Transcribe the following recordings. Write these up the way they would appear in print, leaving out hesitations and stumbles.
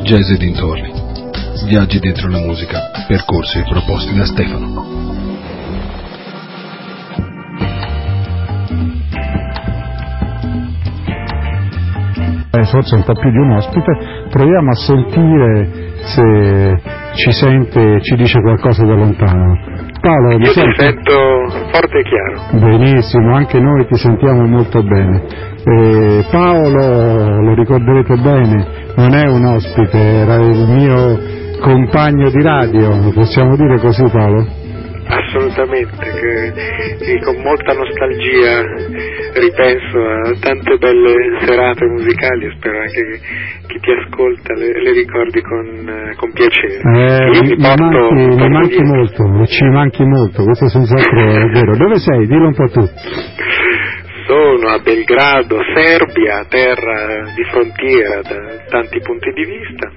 Jazz e dintorni. Viaggi dentro la musica, percorsi proposti da Stefano. Forse un po' più di un ospite, proviamo a sentire se ci sente, ci dice qualcosa da lontano. Paolo, mi senti? Ti sento forte e chiaro. Benissimo, anche noi ti sentiamo molto bene. Paolo, lo ricorderete bene, non è un ospite, era il mio compagno di radio, possiamo dire così, Paolo? Assolutamente, che con molta nostalgia ripenso a tante belle serate musicali e spero anche che chi ti ascolta le ricordi con piacere. Mi manchi molto, ci manchi molto, questo senz'altro è vero. Dove sei? Dillo un po' tu. Sono a Belgrado, Serbia, terra di frontiera da tanti punti di vista,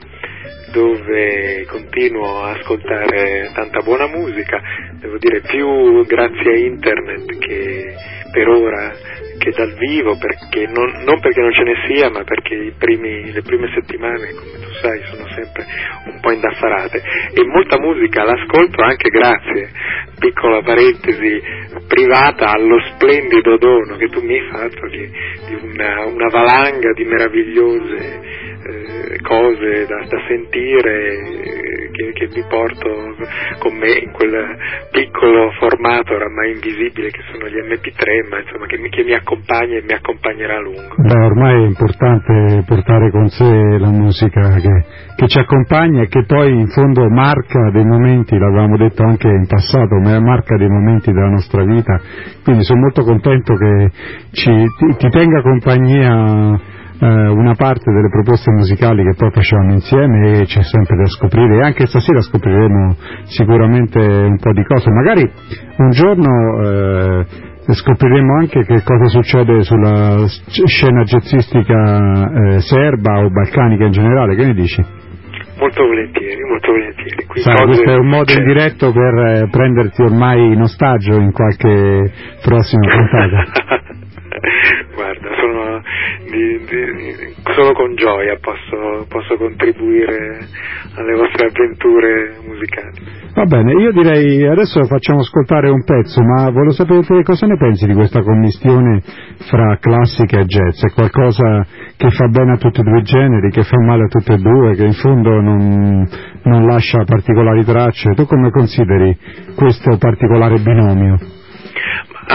dove continuo a ascoltare tanta buona musica, devo dire più grazie a internet che per ora che dal vivo, perché non perché non ce ne sia, ma perché le prime settimane, come tu sai, sono sempre un po' indaffarate, e molta musica l'ascolto anche grazie, piccola parentesi privata, allo splendido dono che tu mi hai fatto di una valanga di meravigliose cose da sentire, che mi porto con me in quel piccolo formato oramai invisibile che sono gli MP3, ma insomma che mi accompagna e mi accompagnerà a lungo. Beh, ormai è importante portare con sé la musica che ci accompagna e che poi in fondo marca dei momenti, l'avevamo detto anche in passato, ma marca dei momenti della nostra vita, quindi sono molto contento che ti tenga compagnia una parte delle proposte musicali che poi facevamo insieme, e c'è sempre da scoprire, e anche stasera scopriremo sicuramente un po' di cose, magari un giorno scopriremo anche che cosa succede sulla scena jazzistica serba o balcanica in generale, che ne dici? Molto volentieri, molto volentieri. Sai, questo è un modo indiretto per prenderti ormai in ostaggio in qualche prossima puntata. Guarda, solo con gioia posso contribuire alle vostre avventure musicali. Va bene, io direi adesso facciamo ascoltare un pezzo, ma volevo sapere cosa ne pensi di questa commistione fra classica e jazz. È qualcosa che fa bene a tutti e due i generi, che fa male a tutti e due, che in fondo non lascia particolari tracce. Tu come consideri questo particolare binomio? A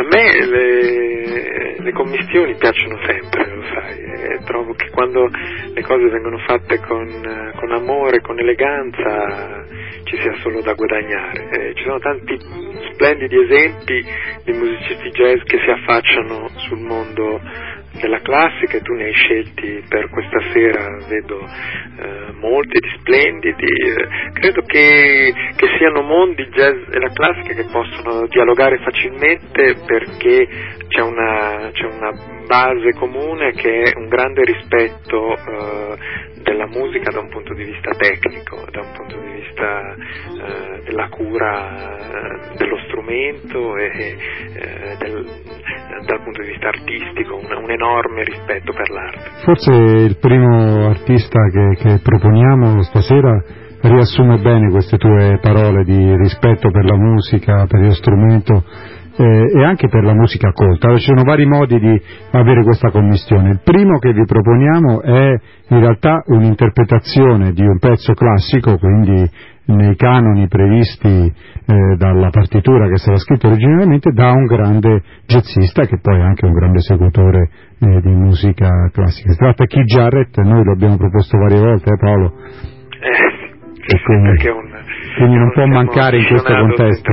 me le commistioni piacciono sempre, lo sai, e trovo che quando le cose vengono fatte con amore, con eleganza, ci sia solo da guadagnare. Ci sono tanti splendidi esempi di musicisti jazz che si affacciano sul mondo della classica, e tu ne hai scelti per questa sera, vedo molti di splendidi. Credo che siano mondi, jazz e la classica, che possono dialogare facilmente, perché c'è una base comune, che è un grande rispetto della musica da un punto di vista tecnico, da un punto di vista della cura dello strumento e dal punto di vista artistico, un enorme rispetto per l'arte. Forse il primo artista che proponiamo stasera riassume bene queste tue parole di rispetto per la musica, per lo strumento e anche per la musica colta. Allora, ci sono vari modi di avere questa commistione. Il primo che vi proponiamo è in realtà un'interpretazione di un pezzo classico, quindi nei canoni previsti dalla partitura che sarà scritta originariamente da un grande jazzista, che poi è anche un grande esecutore di musica classica. Si tratta di Keith Jarrett, noi lo abbiamo proposto varie volte, Paolo? Sì, quindi non può mancare in questo contesto.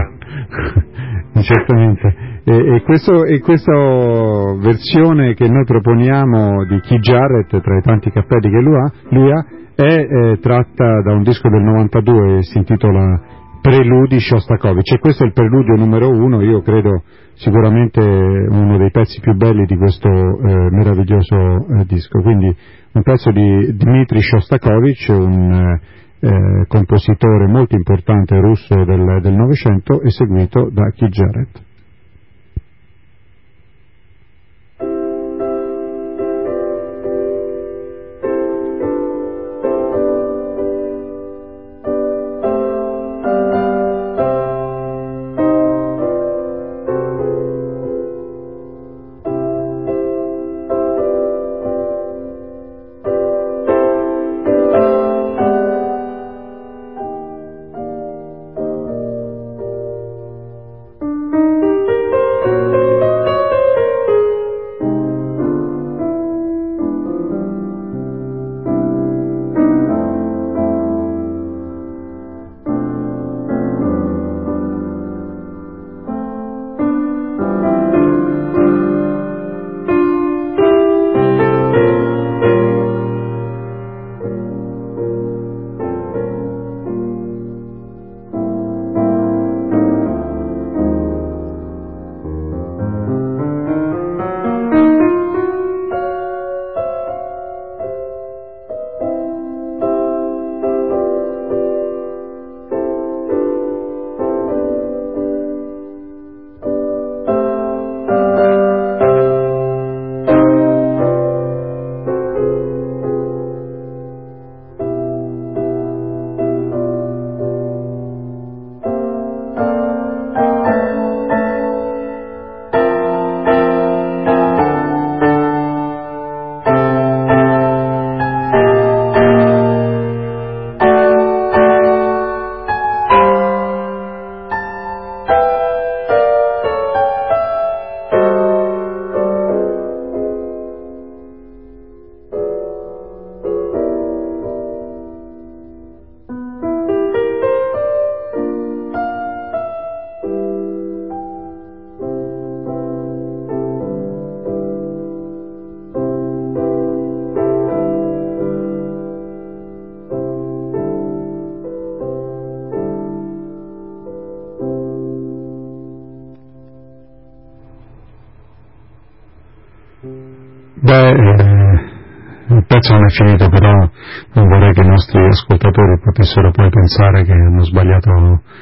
Certamente. E questa versione che noi proponiamo di Keith Jarrett, tra i tanti cappelli che lui ha, è tratta da un disco del 92 e si intitola Preludi Shostakovich, e questo è il preludio numero 1, io credo sicuramente uno dei pezzi più belli di questo meraviglioso disco. Quindi un pezzo di Dmitri Shostakovich, un compositore molto importante russo del Novecento, eseguito da Keith Jarrett. Il pezzo non è finito, però non vorrei che i nostri ascoltatori potessero poi pensare che hanno sbagliato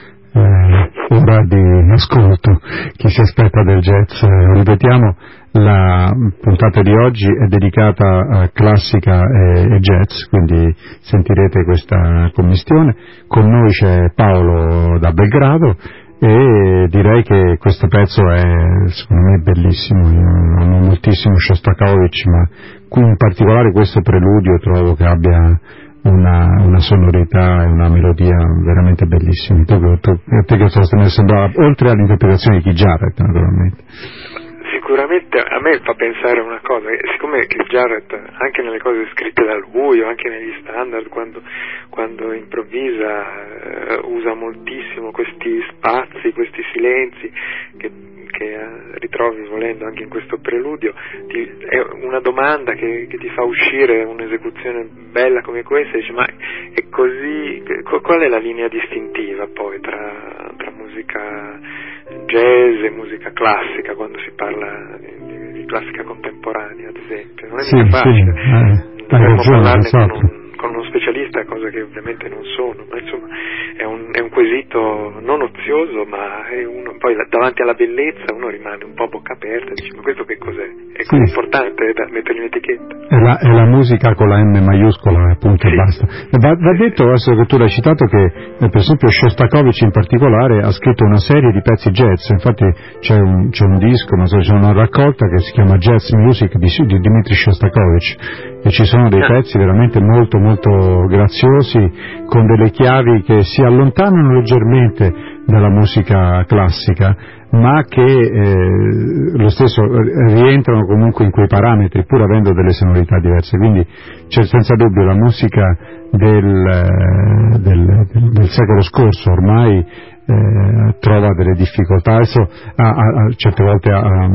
ora di ascolto. Chi si aspetta del jazz, ripetiamo, la puntata di oggi è dedicata a classica e jazz, quindi sentirete questa commistione. Con noi c'è Paolo da Belgrado e direi che questo pezzo è, secondo me, bellissimo. Io amo moltissimo Shostakovich, ma qui in particolare questo preludio trovo che abbia una sonorità e una melodia veramente bellissimi. Te che mi sembrava, oltre all'interpretazione di Keith Jarrett, naturalmente. Sicuramente a me fa pensare una cosa, siccome Keith Jarrett anche nelle cose scritte da lui o anche negli standard quando improvvisa usa moltissimo questi spazi, questi silenzi che ritrovi volendo anche in questo preludio, è una domanda che ti fa uscire un'esecuzione bella come questa, dice ma è così, qual è la linea distintiva poi tra musica jazz e musica classica quando si parla di classica contemporanea, ad esempio? Non è mica facile. Dovremmo parlarne con uno specialista, cosa che ovviamente non sono, ma insomma è un quesito non ozioso, ma poi davanti alla bellezza uno rimane un po' a bocca aperta e dice ma questo che cos'è? È così importante da mettere in etichetta. È la musica con la M maiuscola, appunto, e basta. Va detto, adesso che tu l'hai citato, che per esempio Shostakovich in particolare ha scritto una serie di pezzi jazz, infatti c'è un disco, c'è una raccolta che si chiama Jazz Music di Dmitri Shostakovich, e ci sono dei pezzi veramente molto molto graziosi, con delle chiavi che si allontanano leggermente dalla musica classica, ma che lo stesso rientrano comunque in quei parametri, pur avendo delle sonorità diverse. Quindi c'è senza dubbio la musica del secolo scorso ormai trova delle difficoltà adesso certe volte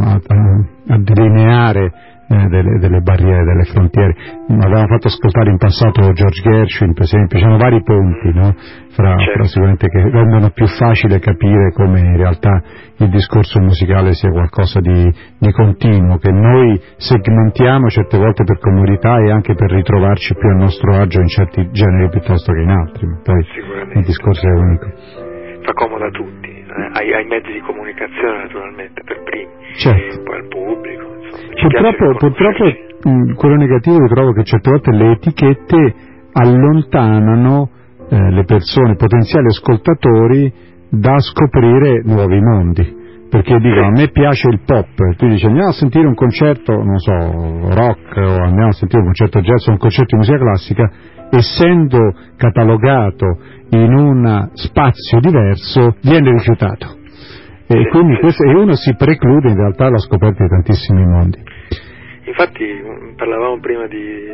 a delineare delle barriere, delle frontiere. Avevamo fatto ascoltare in passato George Gershwin, per esempio. Ci sono vari ponti, no? fra sicuramente, che rendono più facile capire come in realtà il discorso musicale sia qualcosa di continuo, che noi segmentiamo certe volte per comodità e anche per ritrovarci più a nostro agio in certi generi piuttosto che in altri, ma poi il discorso è unico. Fa comodo a tutti, ai mezzi di comunicazione naturalmente per primi, poi al pubblico. Purtroppo quello negativo che trovo che certe volte le etichette allontanano le persone, potenziali ascoltatori, da scoprire nuovi mondi, perché dicono a me piace il pop, tu dici andiamo a sentire un concerto, non so, rock, o andiamo a sentire un concerto jazz o un concerto di musica classica, essendo catalogato in un spazio diverso viene rifiutato. E quindi uno si preclude in realtà la scoperta di tantissimi mondi. Infatti parlavamo prima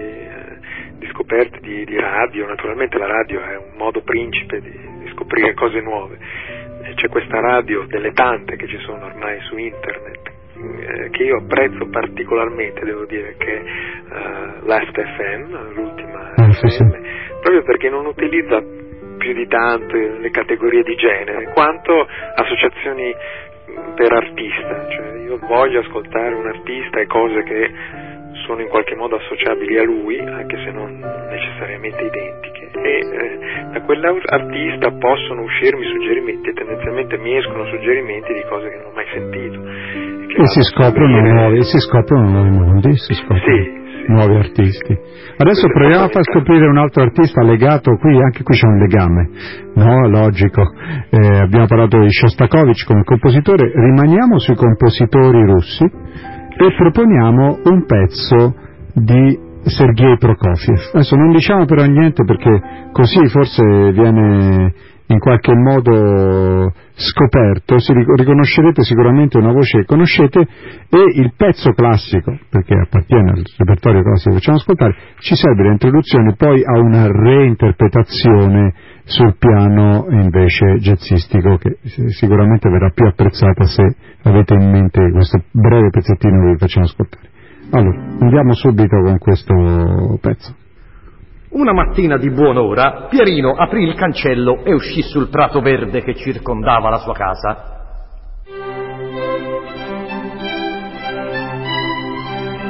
di scoperte di radio, naturalmente la radio è un modo principe di scoprire cose nuove. C'è questa radio delle tante che ci sono ormai su internet, che io apprezzo particolarmente, devo dire, che è Last FM, l'ultima FM, proprio perché non utilizza più di tanto le categorie di genere quanto associazioni per artista, cioè io voglio ascoltare un artista e cose che sono in qualche modo associabili a lui, anche se non necessariamente identiche, e da quell'artista possono uscirmi suggerimenti, e tendenzialmente mi escono suggerimenti di cose che non ho mai sentito e si scoprono nuovi mondi, nuovi artisti. Adesso proviamo a far scoprire un altro artista legato qui, anche qui c'è un legame, no? Logico. Abbiamo parlato di Shostakovich come compositore, rimaniamo sui compositori russi e proponiamo un pezzo di Sergei Prokofiev. Adesso non diciamo però niente, perché così forse viene in qualche modo scoperto, riconoscerete sicuramente una voce che conoscete, e il pezzo classico, perché appartiene al repertorio classico che facciamo ascoltare, ci serve l'introduzione poi a una reinterpretazione sul piano invece jazzistico, che sicuramente verrà più apprezzata se avete in mente questo breve pezzettino che vi facciamo ascoltare. Allora, andiamo subito con questo pezzo. Una mattina di buon'ora, Pierino aprì il cancello e uscì sul prato verde che circondava la sua casa.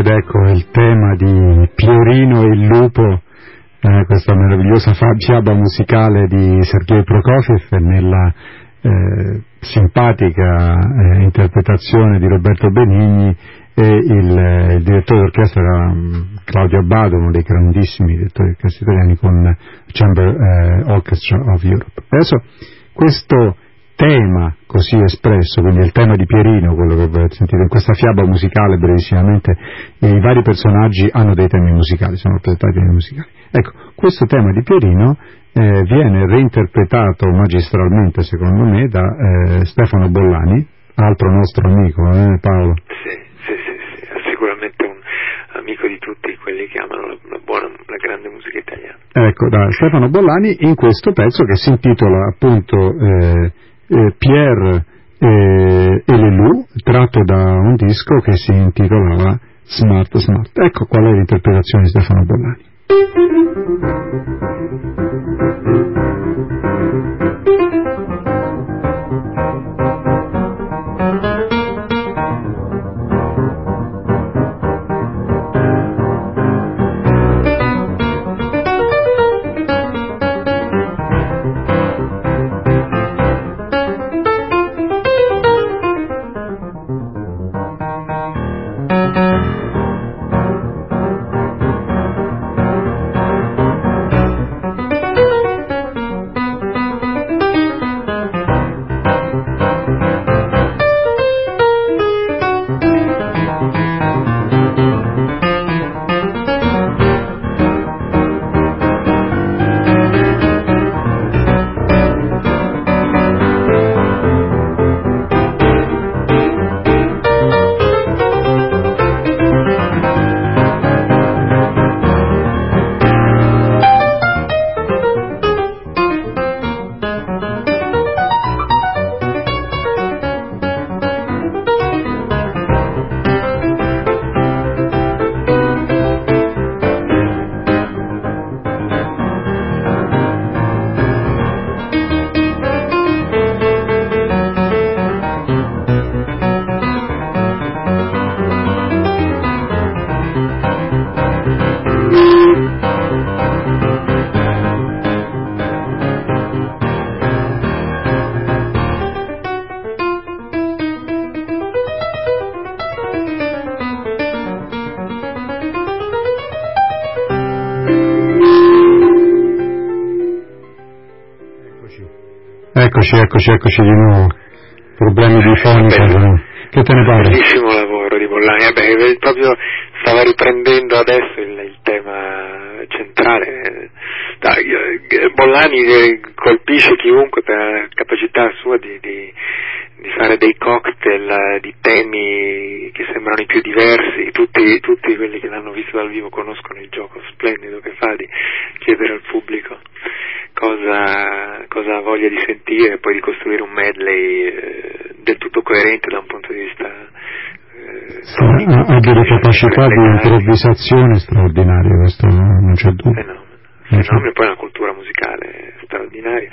ed ecco il tema di Pierino e il lupo, questa meravigliosa fiaba musicale di Sergei Prokofiev nella simpatica interpretazione di Roberto Benigni, e il direttore d'orchestra era Claudio Abbado, uno dei grandissimi direttori d'orchestra italiani, con Chamber Orchestra of Europe. Adesso questo tema così espresso, quindi il tema di Pierino, quello che avete sentito in questa fiaba musicale brevissimamente, i vari personaggi hanno dei temi musicali, sono rappresentati temi musicali. Ecco, questo tema di Pierino viene reinterpretato magistralmente, secondo me, da Stefano Bollani, altro nostro amico, Paolo? Sì, sicuramente un amico di tutti quelli che amano la grande musica italiana. Ecco, da Stefano Bollani, in questo pezzo che si intitola appunto Pierre e Lelù, tratto da un disco che si intitolava Smart Smart. Ecco qual è l'interpretazione di Stefano Bollani. Eccoci di nuovo. Problemi di fonica. Che te ne pare? Bellissimo lavoro di Bollani. Proprio stava riprendendo adesso il tema centrale. Bollani colpisce chiunque per la capacità sua di fare dei cocktail di temi che sembrano i più diversi. Tutti quelli che l'hanno visto dal vivo conoscono il gioco splendido che fa di chiedere al pubblico cosa ha voglia di sentire e poi di costruire un medley del tutto coerente da un punto di vista ha delle capacità di improvvisazione straordinarie, questo non c'è dubbio. Fenomeno, poi una cultura musicale straordinaria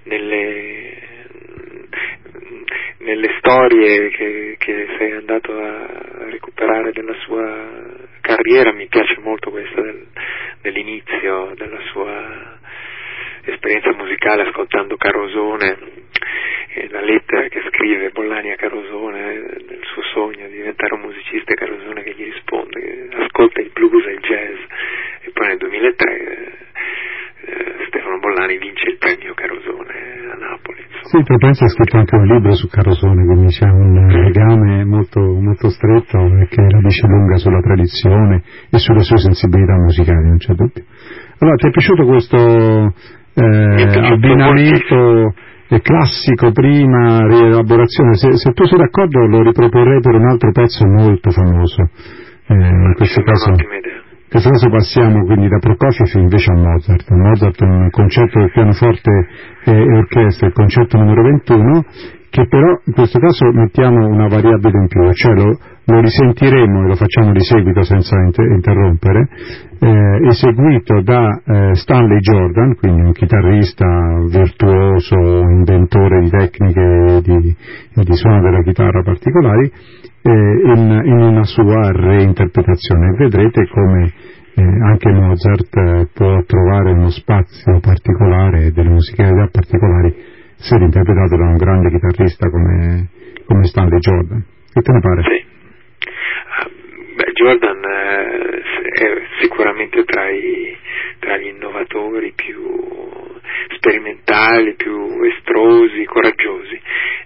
nelle storie che sei andato a recuperare della sua carriera. Mi piace molto questa dell'inizio della sua esperienza musicale ascoltando Carosone, e la lettera che scrive Bollani a Carosone del suo sogno di diventare un musicista, e Carosone che gli risponde che ascolta il blues e il jazz, e poi nel 2003 Stefano Bollani vince il premio Carosone a Napoli. Sì, poi penso ha scritto anche un libro su Carosone, quindi c'è un legame molto, molto stretto, che la dice lunga sulla tradizione e sulle sue sensibilità musicali, non c'è dubbio. Allora, ti è piaciuto questo abbinamento classico prima, rielaborazione? Se tu sei d'accordo lo riproporrei per un altro pezzo molto famoso. In questo caso passiamo quindi da Prokofiev invece a Mozart. Un concerto del pianoforte e orchestra, il concerto numero 21, che però in questo caso mettiamo una variabile in più, cioè lo risentiremo e lo facciamo di seguito senza interrompere, eseguito da Stanley Jordan, quindi un chitarrista virtuoso, inventore di tecniche di suono della chitarra particolari, in una sua reinterpretazione. Vedrete come anche Mozart può trovare uno spazio particolare e delle musicalità particolari se interpretato da un grande chitarrista come Stanley Jordan. Che te ne pare? Sì. Jordan è sicuramente tra gli innovatori più sperimentali, più estrosi, coraggiosi.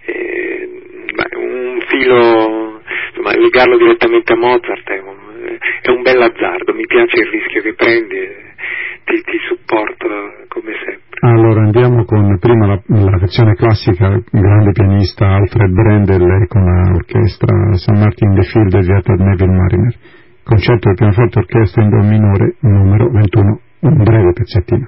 Un filo, insomma, legarlo direttamente a Mozart è un bel azzardo. Mi piace il rischio che prendi e ti supporto come sempre. Allora andiamo con prima la versione classica, il grande pianista Alfred Brendel con l'orchestra St. Martin in the Field diretta da Neville Mariner, concerto del pianoforte orchestra in do minore numero 21, un breve pezzettino.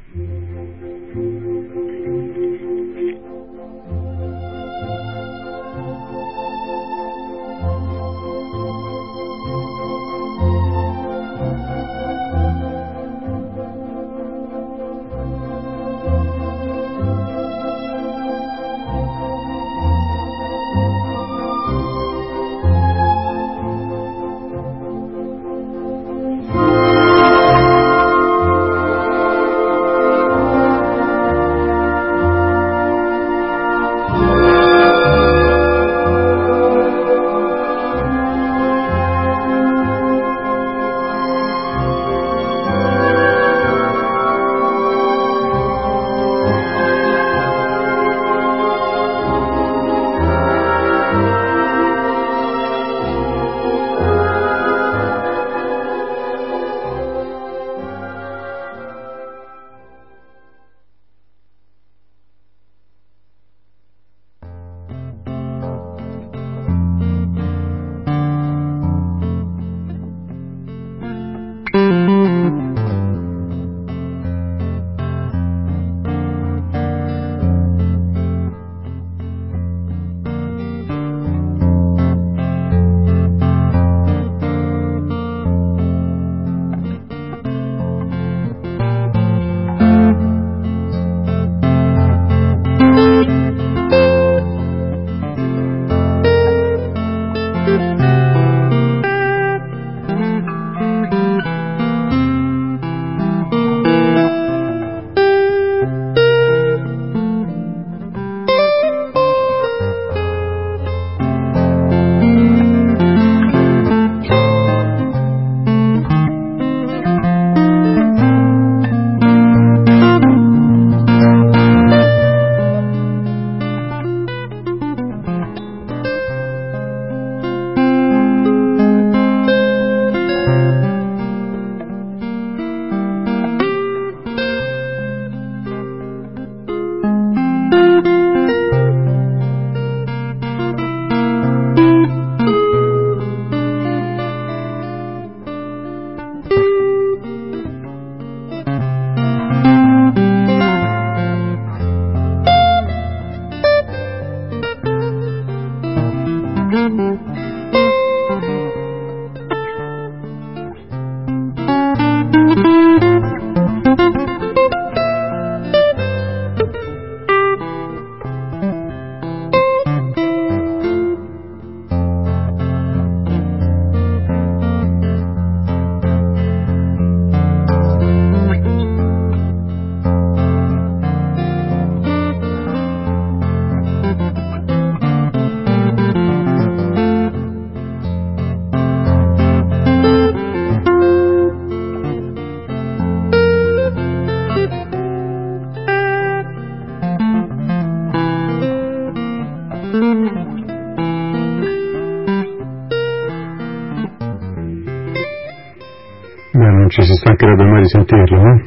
Non ci si stancherebbe mai di sentirlo, no?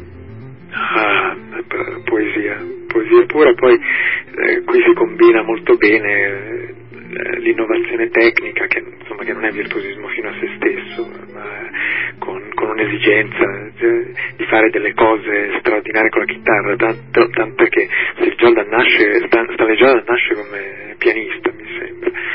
Poesia pura, poi qui si combina molto bene l'innovazione tecnica che non è virtuosismo fino a se stesso, ma con un'esigenza di fare delle cose straordinarie con la chitarra, tanto che Stanley Jordan nasce come pianista, mi sembra, e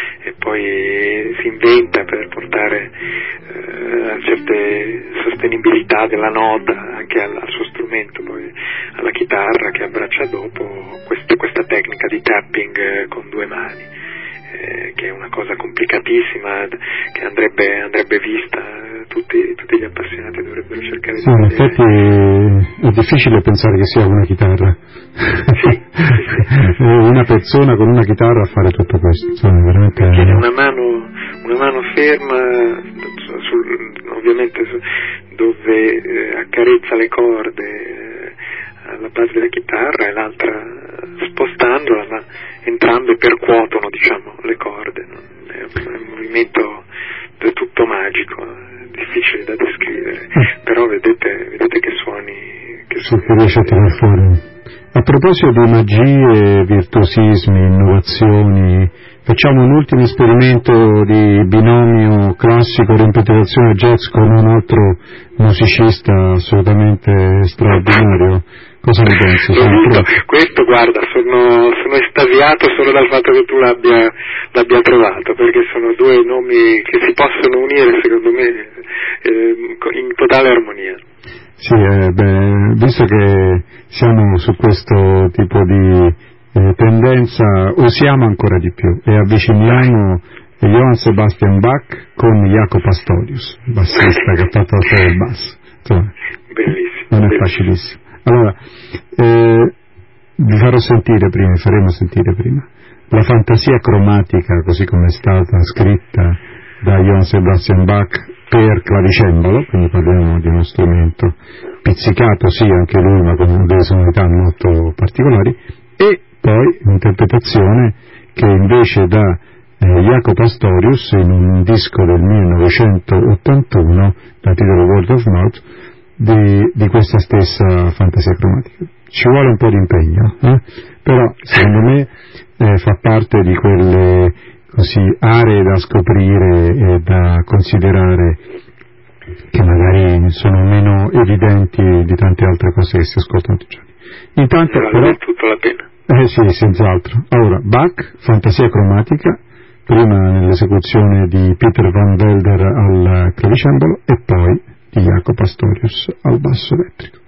poi si inventa per portare a certe sostenibilità della nota anche al suo strumento, poi alla chitarra, che abbraccia dopo questa tecnica di tapping con 2 mani, che è una cosa complicatissima, che andrebbe vista. Tutti gli appassionati dovrebbero cercare di in effetti è difficile pensare che sia una chitarra. Sì. Una persona con una chitarra a fare tutto questo, insomma, veramente. Tiene una mano ferma ovviamente dove accarezza le corde alla base della chitarra, e l'altra spostandola, ma entrambe percuotono, diciamo, le corde. È un movimento del tutto magico, difficile da descrivere, però vedete che suoni riesce a tirare fuori. A proposito di magie, virtuosismi, innovazioni, facciamo un ultimo esperimento di binomio classico reinterpretazione jazz con un altro musicista assolutamente straordinario. Cosa ne pensi? Questo, guarda, sono estasiato solo dal fatto che tu l'abbia trovato, perché sono 2 nomi che si possono unire, secondo me, in totale armonia. Sì, visto che siamo su questo tipo di tendenza, usiamo ancora di più e avviciniamo Johann Sebastian Bach con Jaco Pastorius, bassista che ha fatto la storia del basso. Insomma, bellissimo. Non è facilissimo. Allora, vi faremo sentire prima la fantasia cromatica, così come è stata scritta da Johann Sebastian Bach per clavicembalo, quindi parliamo di uno strumento pizzicato, sì, anche lui, ma con delle sonorità molto particolari, e poi un'interpretazione che invece da Jaco Pastorius in un disco del 1981 dal titolo Word of Mouth di questa stessa fantasia cromatica. Ci vuole un po' di impegno, però secondo me fa parte di quelle così aree da scoprire e da considerare, che magari sono meno evidenti di tante altre cose che si ascoltano tutti i giorni. Intanto però tutta la pena. Sì, senz'altro. Allora, Bach, fantasia cromatica, prima nell'esecuzione di Peter van Velder al clavicembalo e poi di Jaco Pastorius al basso elettrico.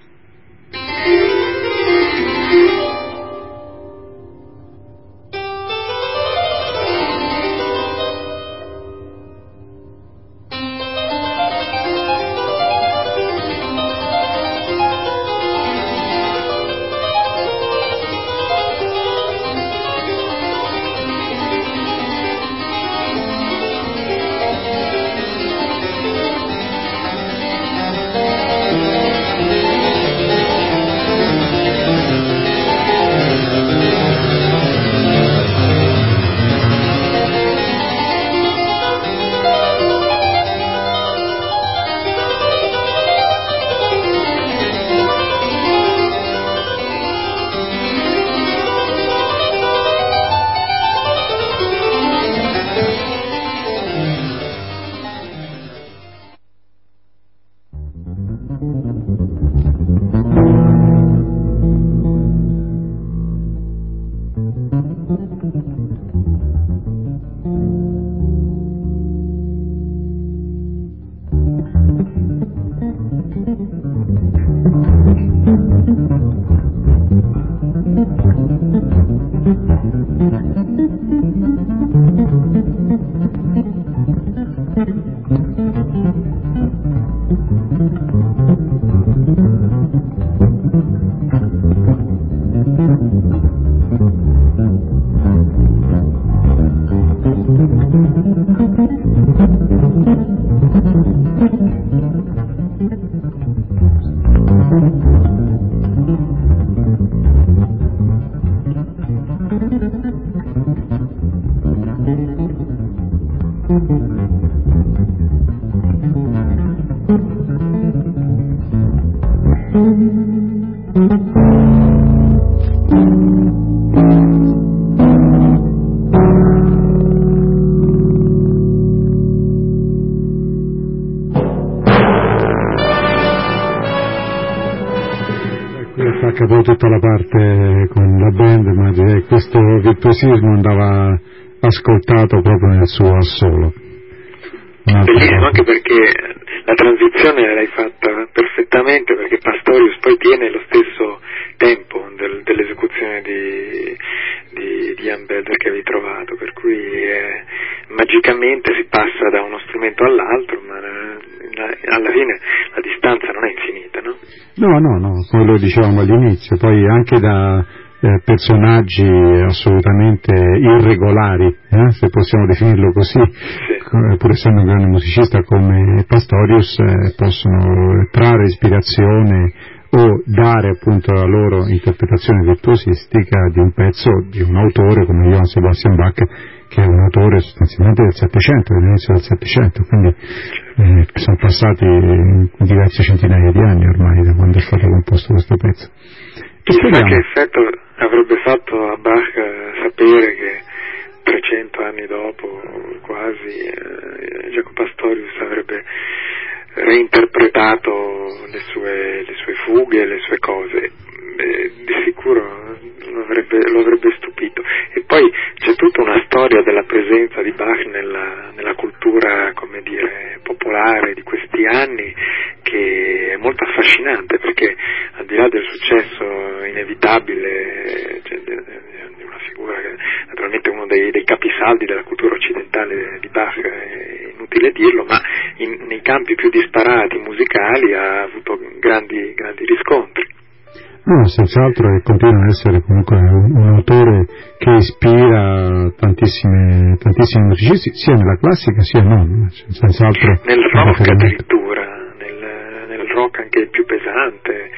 Acabò tutta la parte con la band, ma questo virtuosismo andava ascoltato proprio nel suo assolo. Bellissimo, anche perché la transizione l'hai fatta perfettamente, perché Pastorius poi tiene lo stesso tempo dell'esecuzione di Jan Belder che avevi trovato, per cui magicamente si passa da uno strumento all'altro, ma alla fine la distanza non è infinita, no? No, come lo dicevamo all'inizio, poi anche da personaggi assolutamente irregolari, se possiamo definirlo così, sì. Pur essendo un grande musicista come Pastorius, possono trarre ispirazione o dare appunto la loro interpretazione virtuosistica di un pezzo di un autore come Johann Sebastian Bach, che è un autore sostanzialmente del Settecento, dell'inizio del Settecento, quindi sono passati diverse centinaia di anni ormai da quando è stato composto questo pezzo. Chissà che effetto avrebbe fatto a Bach sapere che 300 anni dopo quasi Jaco Pastorius avrebbe reinterpretato le sue fughe, le sue cose. Di sicuro lo avrebbe stupito. E poi c'è tutta una storia della presenza di Bach nella cultura, come dire, popolare di questi anni, che è molto affascinante, perché al di là del successo inevitabile, cioè, di una figura che naturalmente è uno dei capisaldi della cultura occidentale di Bach, è inutile dirlo, ma nei campi più disparati musicali ha avuto grandi riscontri. No, senz'altro, e continua ad essere comunque un autore che ispira tantissimi musicisti, sia nella classica sia non, senz'altro. Nel rock addirittura, nel rock anche il più pesante,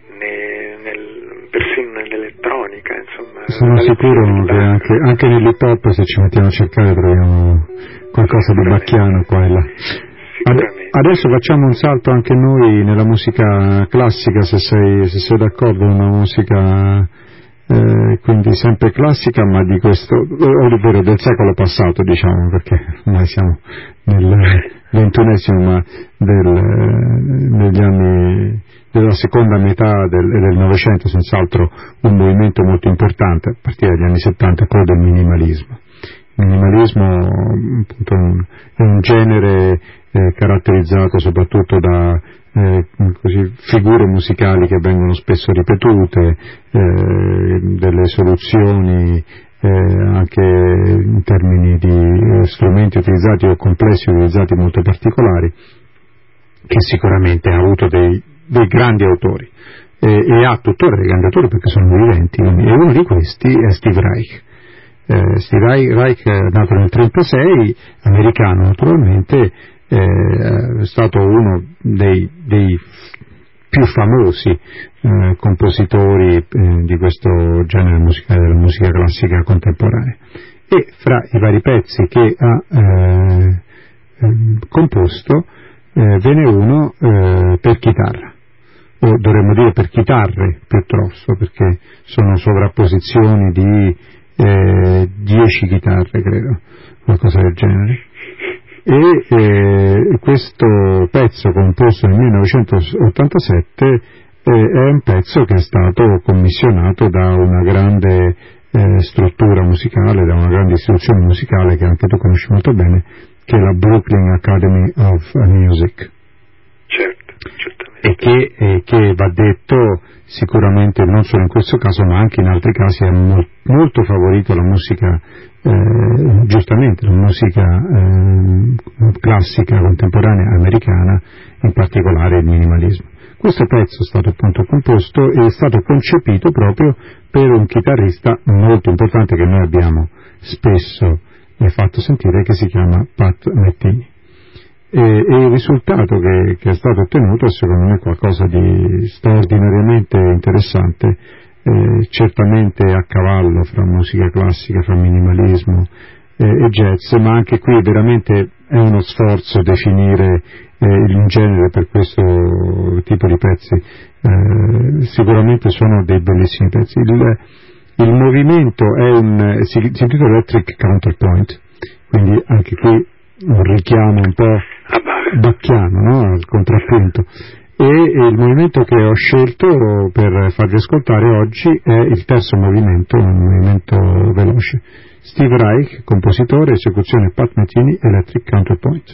persino nell'elettronica, insomma. Sono sicuro che anche nell'hip hop, se ci mettiamo a cercare, troviamo qualcosa di bacchiano qua e là. Adesso facciamo un salto anche noi nella musica classica, se sei d'accordo, una musica quindi sempre classica, ma di questo, ovvero del secolo passato, diciamo, perché ormai siamo nel XXI, ma negli anni della seconda metà del Novecento, senz'altro un movimento molto importante, a partire dagli anni 70, quello del minimalismo. Il minimalismo appunto, è un genere caratterizzato soprattutto da figure musicali che vengono spesso ripetute, delle soluzioni anche in termini di strumenti utilizzati o complessi utilizzati molto particolari, che sicuramente ha avuto dei grandi autori e ha tuttora dei grandi autori perché sono viventi, e uno di questi è Steve Reich. Steve Reich è nato nel 1936, americano naturalmente, è stato uno dei più famosi compositori di questo genere musicale, della musica classica contemporanea, e fra i vari pezzi che ha composto ve n'è uno per chitarra, o dovremmo dire per chitarre piuttosto, perché sono sovrapposizioni di 10 chitarre, credo, qualcosa del genere. E questo pezzo, composto nel 1987, è un pezzo che è stato commissionato da una grande struttura musicale, da una grande istituzione musicale che anche tu conosci molto bene, che è la Brooklyn Academy of Music. Certo, certamente. E che va detto sicuramente non solo in questo caso, ma anche in altri casi ha molto favorito la musica, giustamente la musica classica contemporanea americana, in particolare il minimalismo. Questo pezzo è stato appunto composto e è stato concepito proprio per un chitarrista molto importante che noi abbiamo spesso fatto sentire, che si chiama Pat Metheny. E il risultato che è stato ottenuto è secondo me qualcosa di straordinariamente interessante, certamente a cavallo fra musica classica, fra minimalismo e jazz, ma anche qui veramente è uno sforzo definire il genere per questo tipo di pezzi. Sicuramente sono dei bellissimi pezzi. Il movimento si intitola Electric Counterpoint, quindi anche qui un richiamo un po' bacchiano, no? Al contrappunto, e il movimento che ho scelto per farvi ascoltare oggi è il terzo movimento, un movimento veloce. Steve Reich, compositore, esecuzione Pat Metheny, Electric Counterpoint.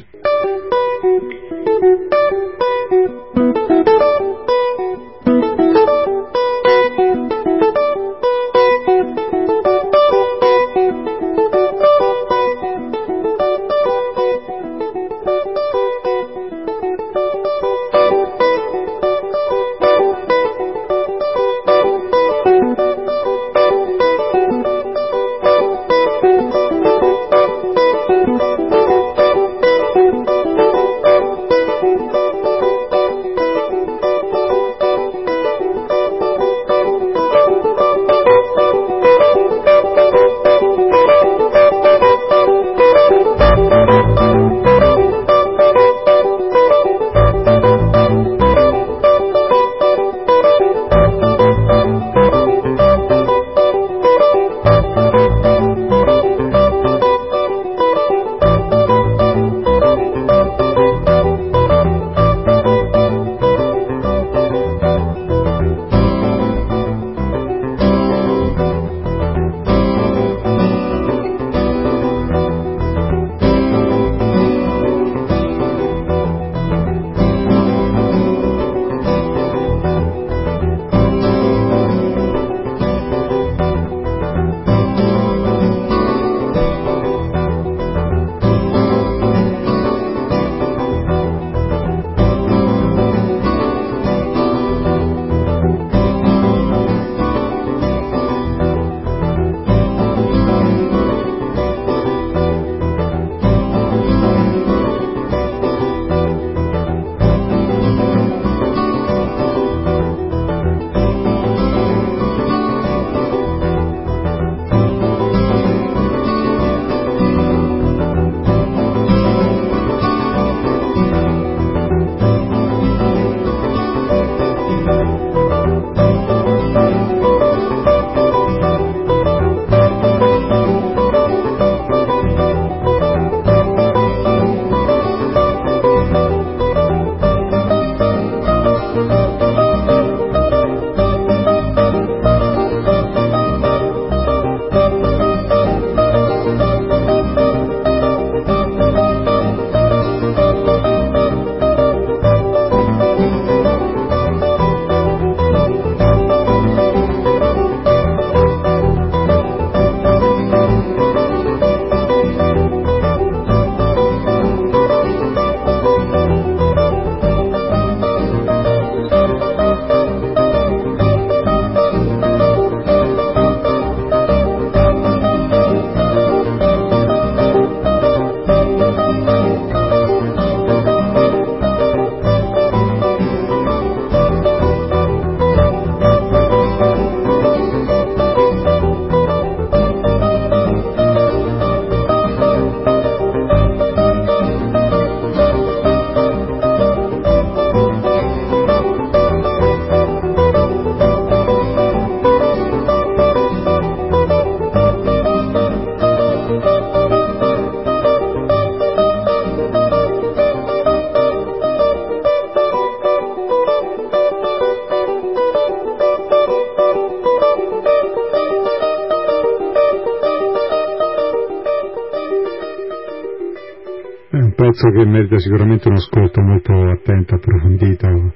pezzo che merita sicuramente un ascolto molto attento, approfondito,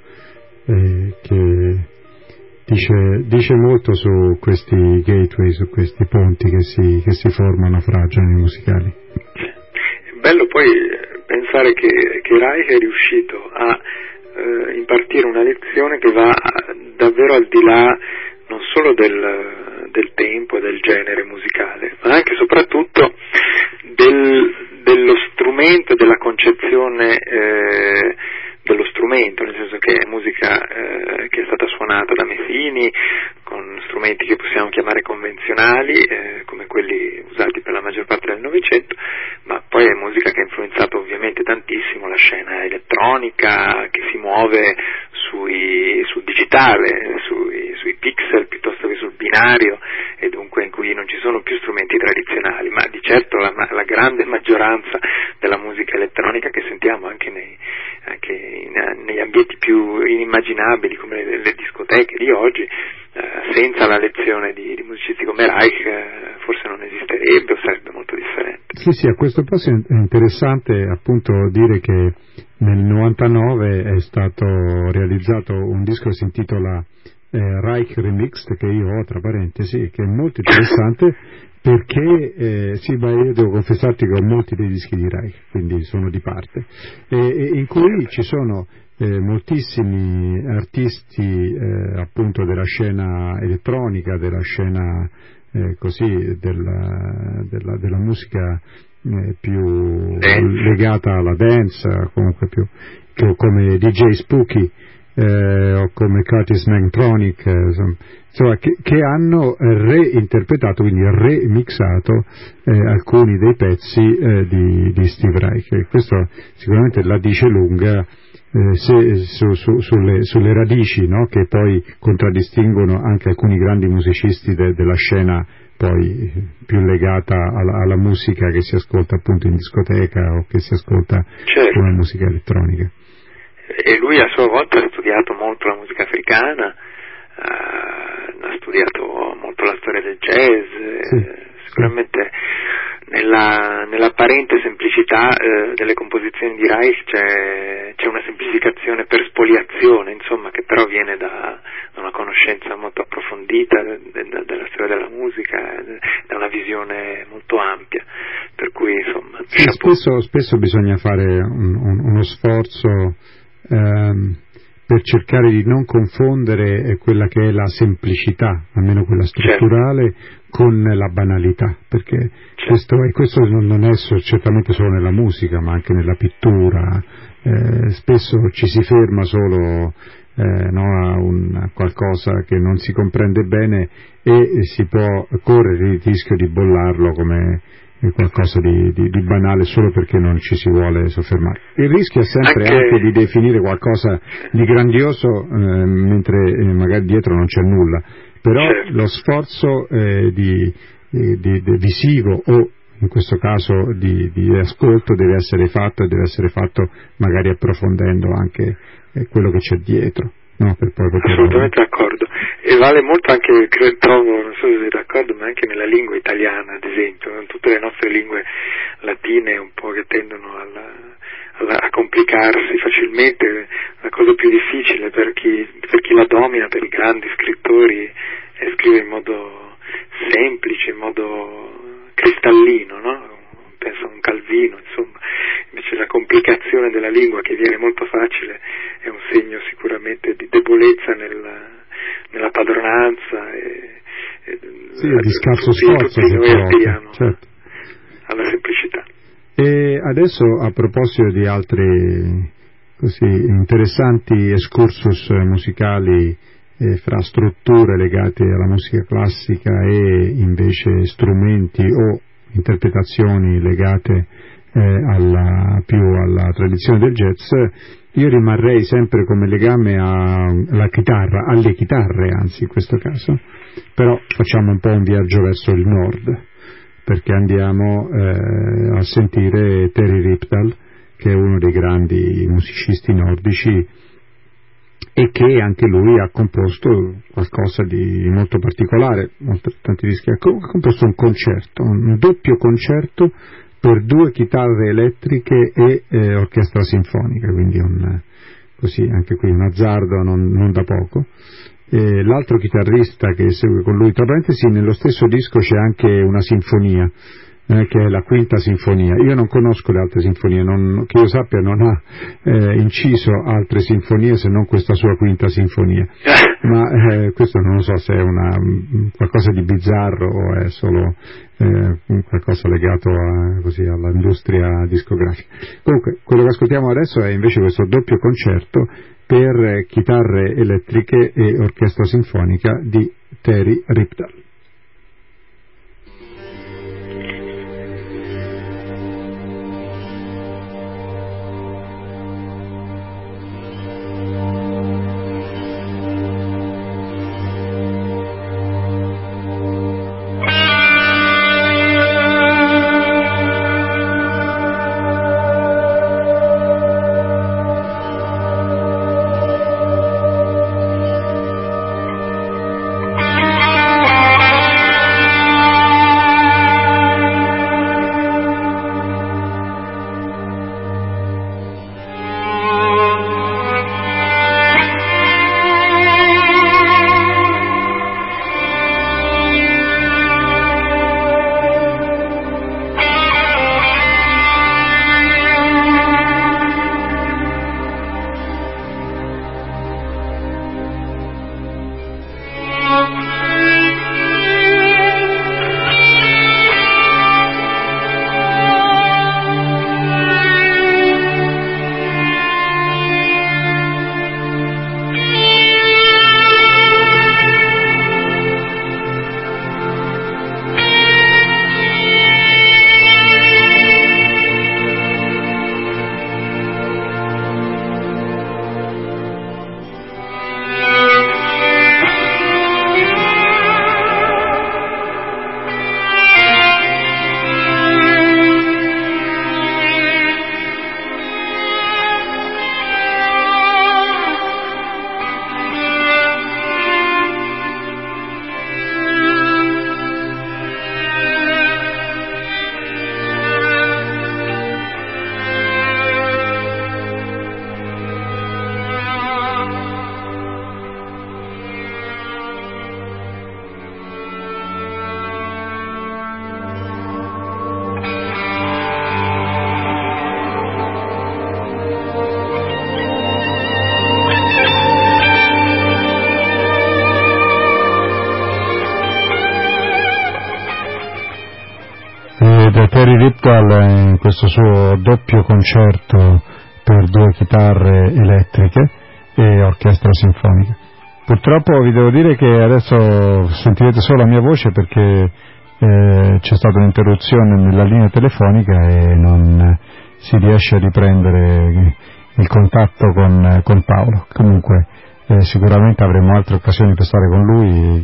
che dice molto su questi gateway, su questi ponti che si formano fra generi musicali. È bello poi pensare che Reich è riuscito a impartire una lezione che va davvero al di là non solo del tempo e del genere musicale, ma anche e soprattutto dello strumento e della concezione dello strumento, nel senso che è musica che è stata suonata da Metheny con strumenti che possiamo chiamare convenzionali, come quelli usati per la maggior parte del Novecento, ma poi è musica che ha influenzato ovviamente tantissimo la scena elettronica, che si muove sul digitale, sui pixel piuttosto che sul binario, e dunque in cui non ci sono più strumenti tradizionali, ma di certo la grande maggioranza della musica elettronica che sentiamo anche negli ambienti più inimmaginabili come le discoteche di oggi, senza la lezione di musicisti come Reich forse non esisterebbe o sarebbe molto differente. Sì, a questo proposito è interessante appunto dire che nel 99 è stato realizzato un disco che si intitola Reich Remixed, che io ho tra parentesi, che è molto interessante perché io devo confessarti che ho molti dei dischi di Reich, quindi sono di parte, in cui ci sono moltissimi artisti appunto della scena elettronica, della scena così della musica più legata alla dance, comunque più come DJ Spooky o come Curtis Mantronic, insomma, che hanno reinterpretato, quindi remixato alcuni dei pezzi di Steve Reich. E questo sicuramente la dice lunga sulle radici, no? Che poi contraddistinguono anche alcuni grandi musicisti della scena poi più legata alla musica che si ascolta appunto in discoteca o che si ascolta come musica elettronica. E lui a sua volta ha studiato molto la musica africana, ha studiato molto la storia del jazz, sicuramente nell'apparente semplicità delle composizioni di Reich c'è una semplificazione per spoliazione, insomma, che però viene da una conoscenza molto approfondita della storia della musica, da una visione molto ampia, per cui insomma... Spesso bisogna fare uno sforzo per cercare di non confondere quella che è la semplicità, almeno quella strutturale, con la banalità, perché questo non è certamente solo nella musica, ma anche nella pittura. Spesso ci si ferma solo a qualcosa che non si comprende bene e si può correre il rischio di bollarlo come qualcosa di banale solo perché non ci si vuole soffermare. Il rischio è sempre anche di definire qualcosa di grandioso mentre magari dietro non c'è nulla, però lo sforzo visivo o in questo caso di ascolto deve essere fatto, e deve essere fatto magari approfondendo anche quello che c'è dietro, no? Per poi poter... Assolutamente d'accordo, e vale molto anche, trovo, non so se sei d'accordo, ma anche nella lingua italiana, ad esempio, in tutte le nostre lingue latine un po' che tendono a complicarsi facilmente. La cosa più difficile per chi la domina, per i grandi scrittori, è scrivere in modo semplice, in modo cristallino, no? Penso a un Calvino, insomma. Invece la complicazione della lingua, che viene molto facile, è un segno sicuramente di debolezza nella padronanza e di scarso sforzo, tutti noi aspiriamo alla semplicità. E adesso, a proposito di altri così interessanti excursus musicali fra strutture legate alla musica classica e invece strumenti o interpretazioni legate più alla tradizione del jazz, io rimarrei sempre come legame alla chitarra, alle chitarre anzi in questo caso, però facciamo un po' un viaggio verso il nord, perché andiamo a sentire Terry Riptal, che è uno dei grandi musicisti nordici e che anche lui ha composto qualcosa di molto particolare, tanti dischi. Ha composto un concerto, un doppio concerto per 2 chitarre elettriche e orchestra sinfonica, quindi anche qui un azzardo non da poco. L'altro chitarrista che segue con lui, tra parentesi, nello stesso disco c'è anche una sinfonia, che è la quinta sinfonia. Io non conosco le altre sinfonie, che io sappia non ha inciso altre sinfonie se non questa sua quinta sinfonia, ma questo non lo so se è qualcosa di bizzarro o è solo qualcosa legato all'industria discografica. Comunque quello che ascoltiamo adesso è invece questo doppio concerto per chitarre elettriche e orchestra sinfonica di Terry Riptal. Terry Ripdal in questo suo doppio concerto per 2 chitarre elettriche e orchestra sinfonica. Purtroppo vi devo dire che adesso sentirete solo la mia voce perché c'è stata un'interruzione nella linea telefonica e non si riesce a riprendere il contatto con Paolo. Comunque sicuramente avremo altre occasioni per stare con lui.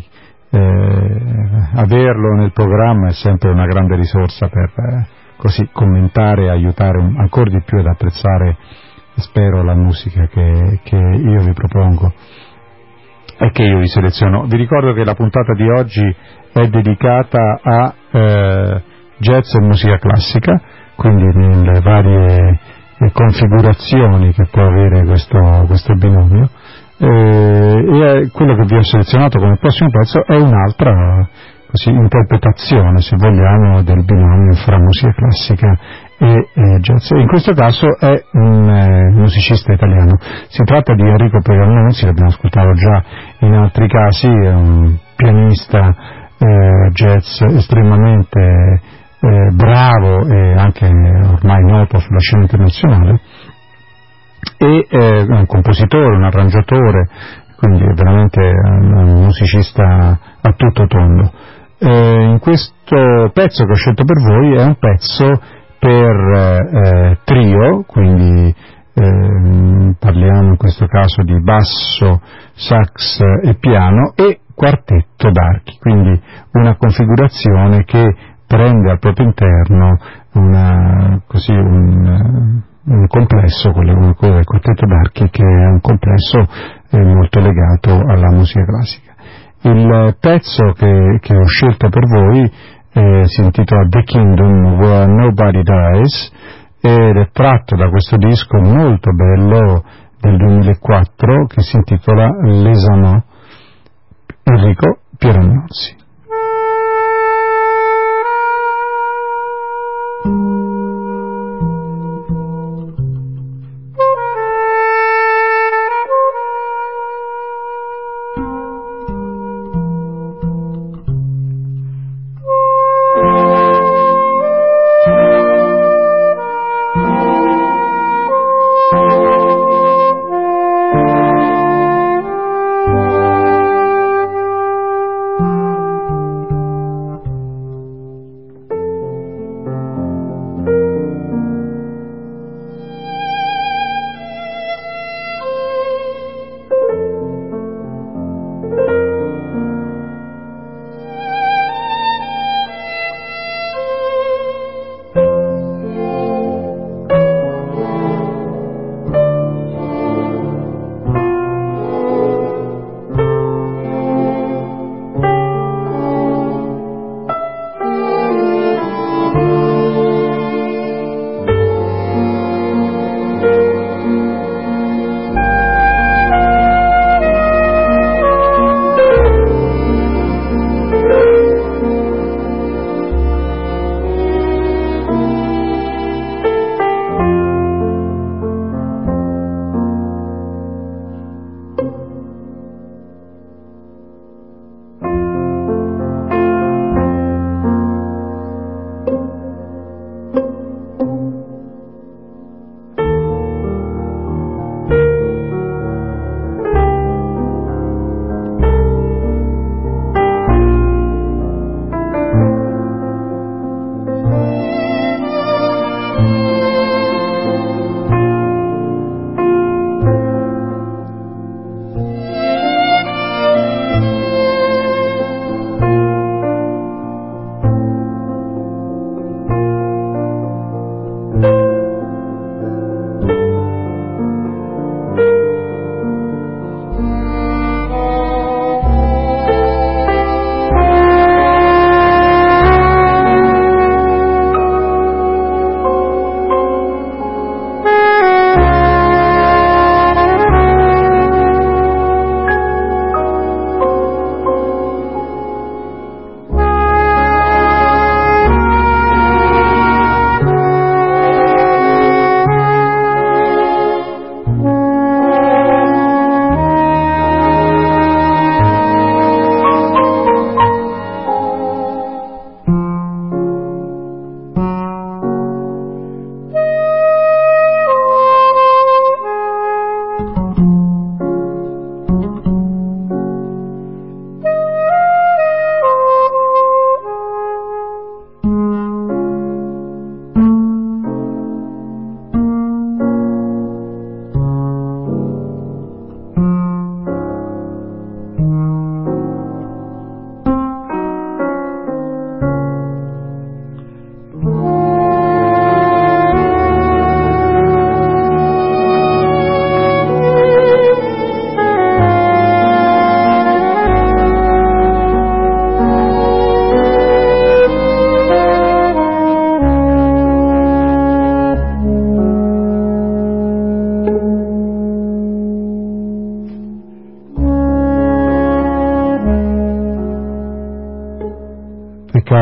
Averlo nel programma è sempre una grande risorsa per così commentare e aiutare ancora di più ad apprezzare, spero, la musica che io vi propongo e che io vi seleziono. Vi ricordo che la puntata di oggi è dedicata a jazz e musica classica, quindi nelle varie configurazioni che può avere questo binomio. E quello che vi ho selezionato come prossimo pezzo è un'altra così interpretazione, se vogliamo, del binomio fra musica classica e jazz. In questo caso è un musicista italiano. Si tratta di Enrico Pregamnonzi, l'abbiamo ascoltato già in altri casi, è un pianista jazz estremamente bravo e anche ormai noto sulla scena internazionale, e un compositore, un arrangiatore, quindi è veramente un musicista a tutto tondo. In questo pezzo che ho scelto per voi è un pezzo per trio, quindi parliamo in questo caso di basso, sax e piano e quartetto d'archi, quindi una configurazione che prende al proprio interno un complesso, quello del quartetto d'archi, che è un complesso molto legato alla musica classica. Il pezzo che ho scelto per voi si intitola The Kingdom Where Nobody Dies ed è tratto da questo disco molto bello del 2004 che si intitola Les Amants. Enrico Pregamnonzi.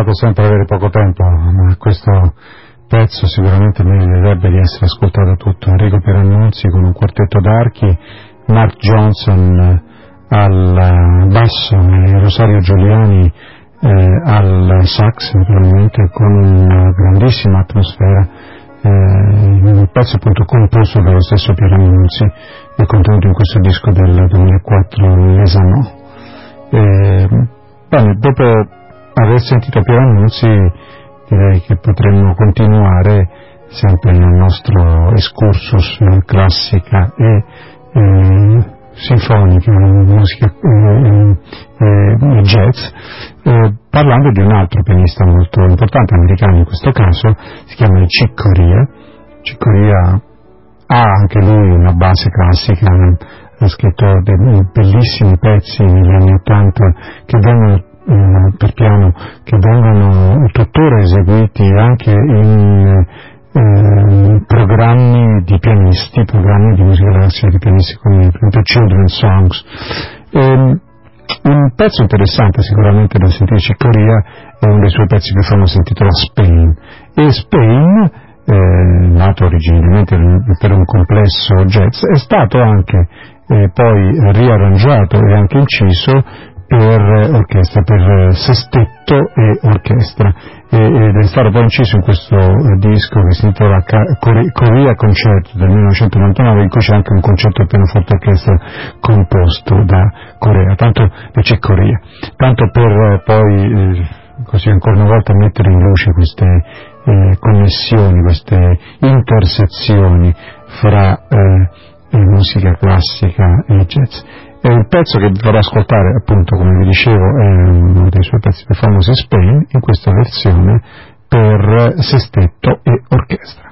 lamentato sempre avere poco tempo, ma questo pezzo sicuramente meriterebbe di essere ascoltato tutto. Enrico Pierannunzi con un quartetto d'archi, Mark Johnson al basso e Rosario Giuliani al sax, naturalmente, con una grandissima atmosfera. Un pezzo appunto composto dallo stesso Pierannunzi e contenuto in questo disco del 2004, Les Anneaux. Bene, dopo aver sentito Pierannunzi direi che potremmo continuare sempre nel nostro excursus classica e sinfonica, musica jazz, parlando di un altro pianista molto importante, americano in questo caso, si chiama Chick Corea. Chick Corea ha anche lui una base classica, ha scritto dei bellissimi pezzi negli anni '80 che vengono per piano, che vengono tuttora eseguiti anche in programmi di pianisti, programmi di musica classica di pianisti come appunto Children's Songs. Un pezzo interessante sicuramente da sentire Chick Corea è uno dei suoi pezzi più famosi, si intitola Spain, e Spain, nato originariamente per un complesso jazz, è stato anche poi riarrangiato e anche inciso per orchestra, per sestetto e orchestra, ed è stato poi inciso in questo disco che si intitola Korea Concerto del 1999, in cui c'è anche un concerto a pianoforte orchestra composto da Corea, tanto da Chick Corea, tanto per poi così ancora una volta mettere in luce queste connessioni, queste intersezioni fra musica classica e jazz. E il pezzo che vi farò ascoltare, appunto, come vi dicevo, è uno dei suoi pezzi più famosi, Spain, in questa versione per sestetto e orchestra.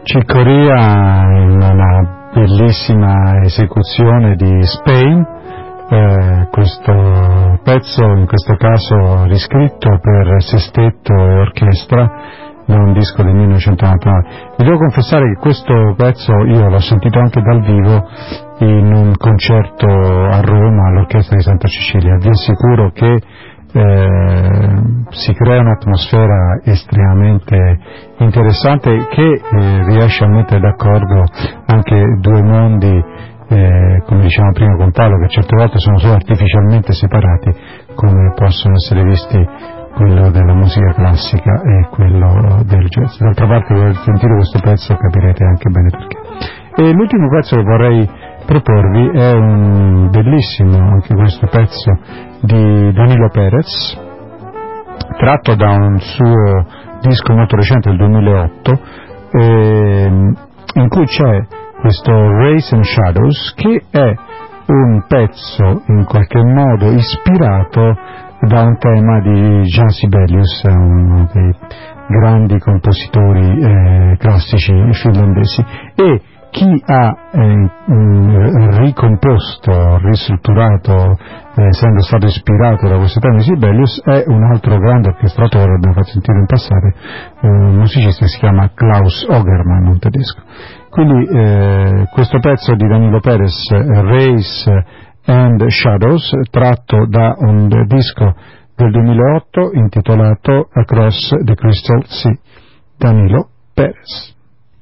Chick Corea in una bellissima esecuzione di Spain, questo pezzo in questo caso riscritto per sestetto e orchestra da un disco del 1999. Vi devo confessare che questo pezzo io l'ho sentito anche dal vivo in un concerto a Roma all'Orchestra di Santa Cecilia. Vi assicuro che si crea un'atmosfera estremamente interessante che riesce a mettere d'accordo anche due mondi, come dicevamo prima con Paolo, che certe volte sono solo artificialmente separati, come possono essere visti quello della musica classica e quello del jazz. D'altra parte, se sentire questo pezzo capirete anche bene perché. E l'ultimo pezzo che vorrei proporvi è un bellissimo, anche questo pezzo, di Danilo Perez, tratto da un suo disco molto recente del 2008, in cui c'è questo Rays and Shadows, che è un pezzo in qualche modo ispirato da un tema di Jean Sibelius, uno dei grandi compositori classici finlandesi, e chi ha ricomposto, ristrutturato, essendo stato ispirato da questo tema di Sibelius, è un altro grande orchestratore, abbiamo fatto sentire in passato, un musicista che si chiama Klaus Ogerman, un tedesco. Quindi questo pezzo di Danilo Perez, Rays and Shadows, tratto da un disco del 2008 intitolato Across the Crystal Sea, Danilo Perez.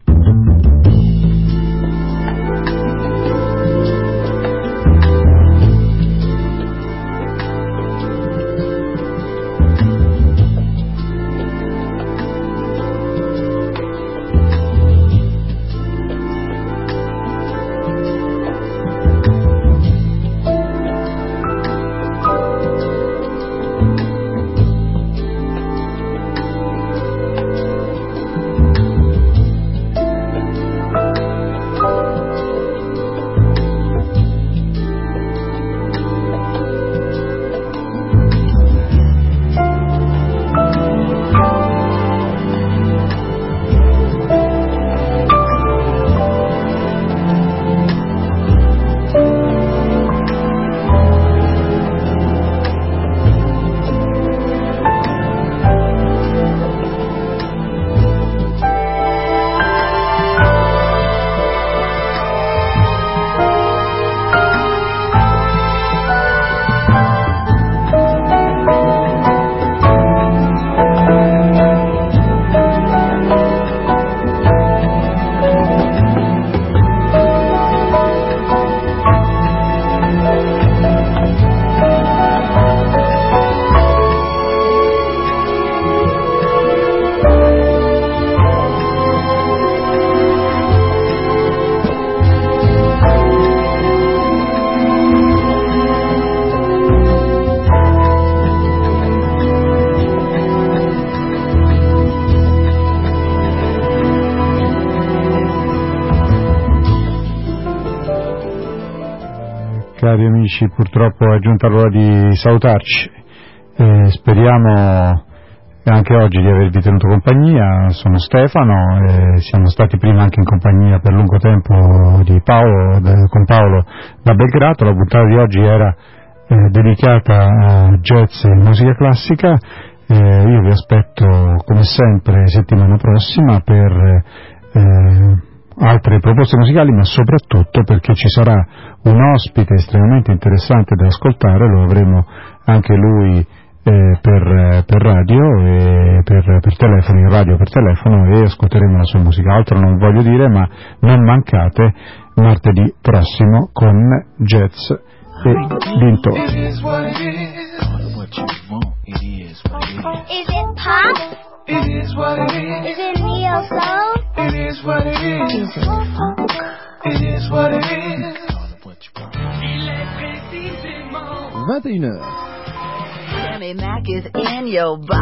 Cari amici, purtroppo è giunta l'ora di salutarci. Speriamo anche oggi di avervi tenuto compagnia. Sono Stefano, siamo stati prima anche in compagnia per lungo tempo di Paolo, con Paolo da Belgrado. La puntata di oggi era dedicata a jazz e musica classica. Io vi aspetto come sempre settimana prossima per altre proposte musicali, ma soprattutto perché ci sarà un ospite estremamente interessante da ascoltare. Lo avremo anche lui per radio e per telefono, in radio per telefono, e ascolteremo la sua musica. Altro non voglio dire, ma non mancate martedì prossimo con jazz e dintorni. Is it pop? It is what it is. Is it neo soul? It is what it is. Is it funk? It is what it is. 21h. Tammy Mac is in your body.